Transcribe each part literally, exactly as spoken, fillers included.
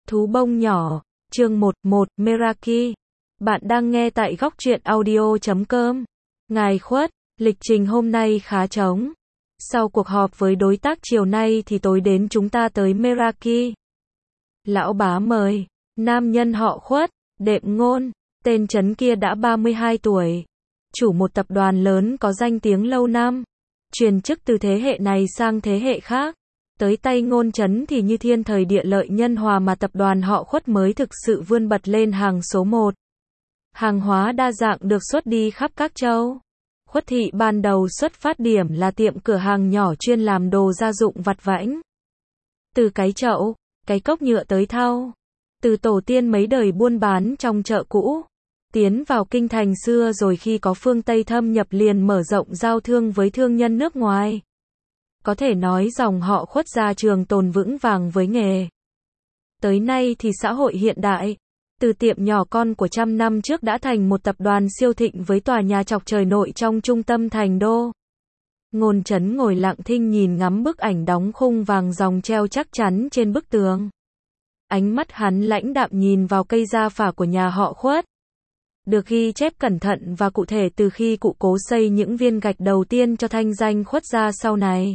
Thú bông nhỏ, chương một một, Meraki. Bạn đang nghe tại góc truyện audio chấm com. Ngài Khuất, lịch trình hôm nay khá trống. Sau cuộc họp với đối tác chiều nay thì tối đến chúng ta tới Meraki. Lão bá mời, nam nhân họ Khuất, đệm ngôn, tên trấn kia đã ba mươi hai tuổi. Chủ một tập đoàn lớn có danh tiếng lâu năm. Truyền chức từ thế hệ này sang thế hệ khác. Tới tay Ngôn Trấn thì như thiên thời địa lợi nhân hòa mà tập đoàn họ Khuất mới thực sự vươn bật lên hàng số một. Hàng hóa đa dạng được xuất đi khắp các châu. Khuất thị ban đầu xuất phát điểm là tiệm cửa hàng nhỏ chuyên làm đồ gia dụng vặt vãnh. Từ cái chậu, cái cốc nhựa tới thau. Từ tổ tiên mấy đời buôn bán trong chợ cũ. Tiến vào kinh thành xưa rồi khi có phương Tây thâm nhập liền mở rộng giao thương với thương nhân nước ngoài. Có thể nói dòng họ Khuất gia trường tồn vững vàng với nghề. Tới nay thì xã hội hiện đại, từ tiệm nhỏ con của trăm năm trước đã thành một tập đoàn siêu thịnh với tòa nhà chọc trời nội trong trung tâm thành đô. Ngôn Trấn ngồi lặng thinh nhìn ngắm bức ảnh đóng khung vàng dòng treo chắc chắn trên bức tường. Ánh mắt hắn lãnh đạm nhìn vào cây gia phả của nhà họ Khuất. Được ghi chép cẩn thận và cụ thể từ khi cụ cố xây những viên gạch đầu tiên cho thanh danh Khuất gia sau này.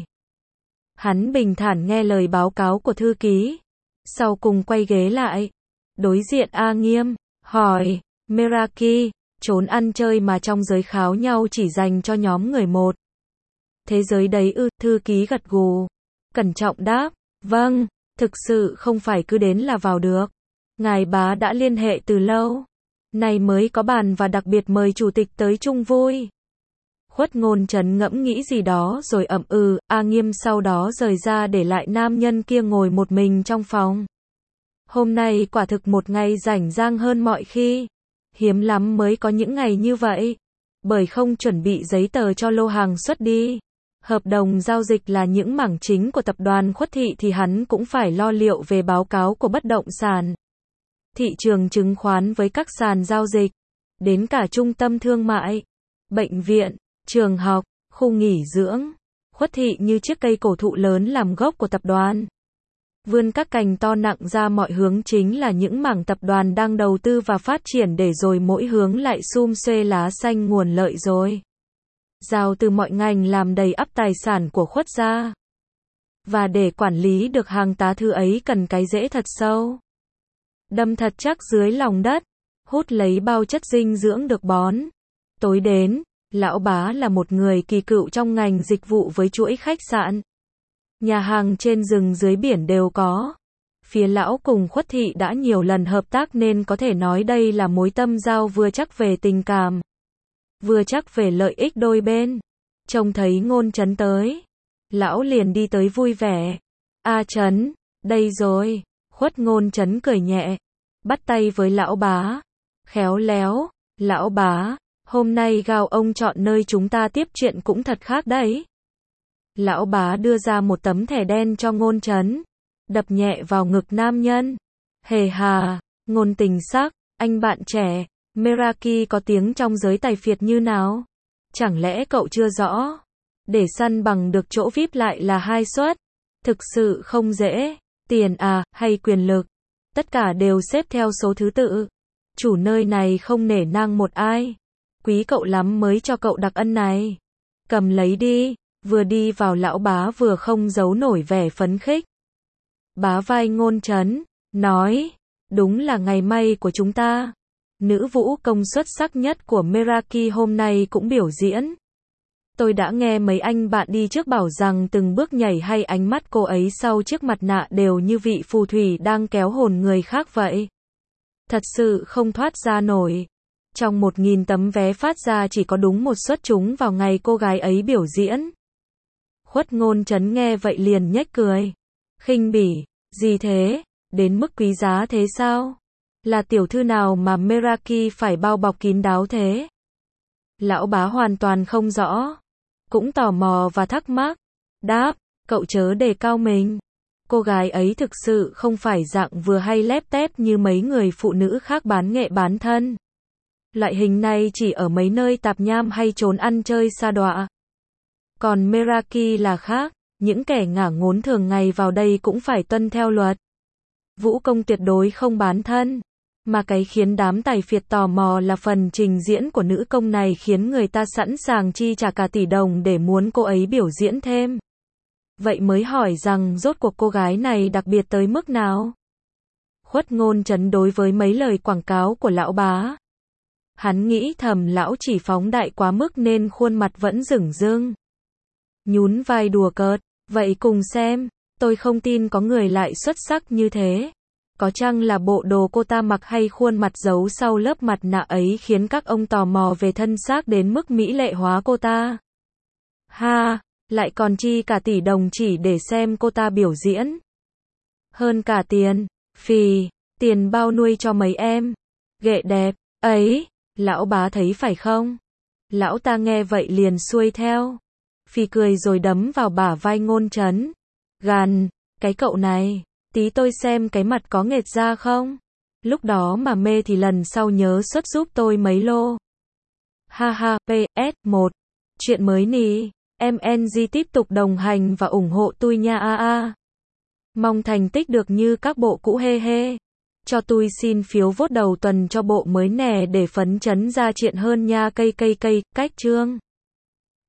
Hắn bình thản nghe lời báo cáo của thư ký. Sau cùng quay ghế lại. Đối diện A Nghiêm, hỏi, Meraki, trốn ăn chơi mà trong giới kháo nhau chỉ dành cho nhóm người một. Thế giới đấy ư, thư ký gật gù. Cẩn trọng đáp, vâng, thực sự không phải cứ đến là vào được. Ngài bá đã liên hệ từ lâu. Này mới có bàn và đặc biệt mời chủ tịch tới chung vui. Khuất Ngôn Trấn ngẫm nghĩ gì đó rồi ậm ừ, A Nghiêm sau đó rời ra để lại nam nhân kia ngồi một mình trong phòng. Hôm nay quả thực một ngày rảnh rang hơn mọi khi. Hiếm lắm mới có những ngày như vậy. Bởi không chuẩn bị giấy tờ cho lô hàng xuất đi. Hợp đồng giao dịch là những mảng chính của tập đoàn Khuất thị thì hắn cũng phải lo liệu về báo cáo của bất động sản. Thị trường chứng khoán với các sàn giao dịch. Đến cả trung tâm thương mại, bệnh viện, trường học, khu nghỉ dưỡng. Khuất thị như chiếc cây cổ thụ lớn làm gốc của tập đoàn. Vươn các cành to nặng ra mọi hướng chính là những mảng tập đoàn đang đầu tư và phát triển để rồi mỗi hướng lại sum xuê lá xanh nguồn lợi rồi. Giao từ mọi ngành làm đầy ắp tài sản của Khuất gia. Và để quản lý được hàng tá thư ấy cần cái rễ thật sâu. Đâm thật chắc dưới lòng đất. Hút lấy bao chất dinh dưỡng được bón. Tối đến, lão bá là một người kỳ cựu trong ngành dịch vụ với chuỗi khách sạn. Nhà hàng trên rừng dưới biển đều có. Phía lão cùng Khuất thị đã nhiều lần hợp tác nên có thể nói đây là mối tâm giao vừa chắc về tình cảm. Vừa chắc về lợi ích đôi bên. Trông thấy Ngôn Trấn tới. Lão liền đi tới vui vẻ. A Trấn, đây rồi. Khuất Ngôn Trấn cười nhẹ. Bắt tay với lão bá. Khéo léo, lão bá. Hôm nay gao ông chọn nơi chúng ta tiếp chuyện cũng thật khác đấy. Lão bá đưa ra một tấm thẻ đen cho Ngôn Trấn. Đập nhẹ vào ngực nam nhân. Hề hà, Ngôn tình sắc, anh bạn trẻ. Meraki có tiếng trong giới tài phiệt như nào? Chẳng lẽ cậu chưa rõ? Để săn bằng được chỗ vi ai pi lại là hai suất. Thực sự không dễ. Tiền à, hay quyền lực? Tất cả đều xếp theo số thứ tự. Chủ nơi này không nể nang một ai. Quý cậu lắm mới cho cậu đặc ân này. Cầm lấy đi. Vừa đi vào lão bá vừa không giấu nổi vẻ phấn khích. Bá vai Ngôn Trấn, nói, đúng là ngày may của chúng ta. Nữ vũ công xuất sắc nhất của Meraki hôm nay cũng biểu diễn. Tôi đã nghe mấy anh bạn đi trước bảo rằng từng bước nhảy hay ánh mắt cô ấy sau chiếc mặt nạ đều như vị phù thủy đang kéo hồn người khác vậy. Thật sự không thoát ra nổi. Trong một nghìn tấm vé phát ra chỉ có đúng một suất trúng vào ngày cô gái ấy biểu diễn. Khuất Ngôn Trấn nghe vậy liền nhếch cười. Khinh bỉ, gì thế, đến mức quý giá thế sao? Là tiểu thư nào mà Meraki phải bao bọc kín đáo thế? Lão bá hoàn toàn không rõ. Cũng tò mò và thắc mắc. Đáp, cậu chớ đề cao mình. Cô gái ấy thực sự không phải dạng vừa hay lép tép như mấy người phụ nữ khác bán nghệ bán thân. Loại hình này chỉ ở mấy nơi tạp nham hay trốn ăn chơi sa đọa. Còn Meraki là khác, những kẻ ngả ngốn thường ngày vào đây cũng phải tuân theo luật. Vũ công tuyệt đối không bán thân. Mà cái khiến đám tài phiệt tò mò là phần trình diễn của nữ công này khiến người ta sẵn sàng chi trả cả tỷ đồng để muốn cô ấy biểu diễn thêm. Vậy mới hỏi rằng rốt cuộc cô gái này đặc biệt tới mức nào? Khuất Ngôn Chấn đối với mấy lời quảng cáo của lão bá. Hắn nghĩ thầm lão chỉ phóng đại quá mức nên khuôn mặt vẫn rửng rưng. Nhún vai đùa cợt, vậy cùng xem, tôi không tin có người lại xuất sắc như thế. Có chăng là bộ đồ cô ta mặc hay khuôn mặt giấu sau lớp mặt nạ ấy khiến các ông tò mò về thân xác đến mức mỹ lệ hóa cô ta? Ha, lại còn chi cả tỷ đồng chỉ để xem cô ta biểu diễn. Hơn cả tiền, phì, tiền bao nuôi cho mấy em. Ghệ đẹp, ấy, lão bá thấy phải không? Lão ta nghe vậy liền xuôi theo. Phì cười rồi đấm vào bả vai Ngôn Chấn. Gàn, cái cậu này, tí tôi xem cái mặt có nghệt ra không? Lúc đó mà mê thì lần sau nhớ xuất giúp tôi mấy lô. Ha ha, pê ét một. Chuyện mới nì, em en giê tiếp tục đồng hành và ủng hộ tôi nha a a. Mong thành tích được như các bộ cũ he he. Cho tôi xin phiếu vote đầu tuần cho bộ mới nè để phấn chấn ra chuyện hơn nha cây cây cây, cách chương.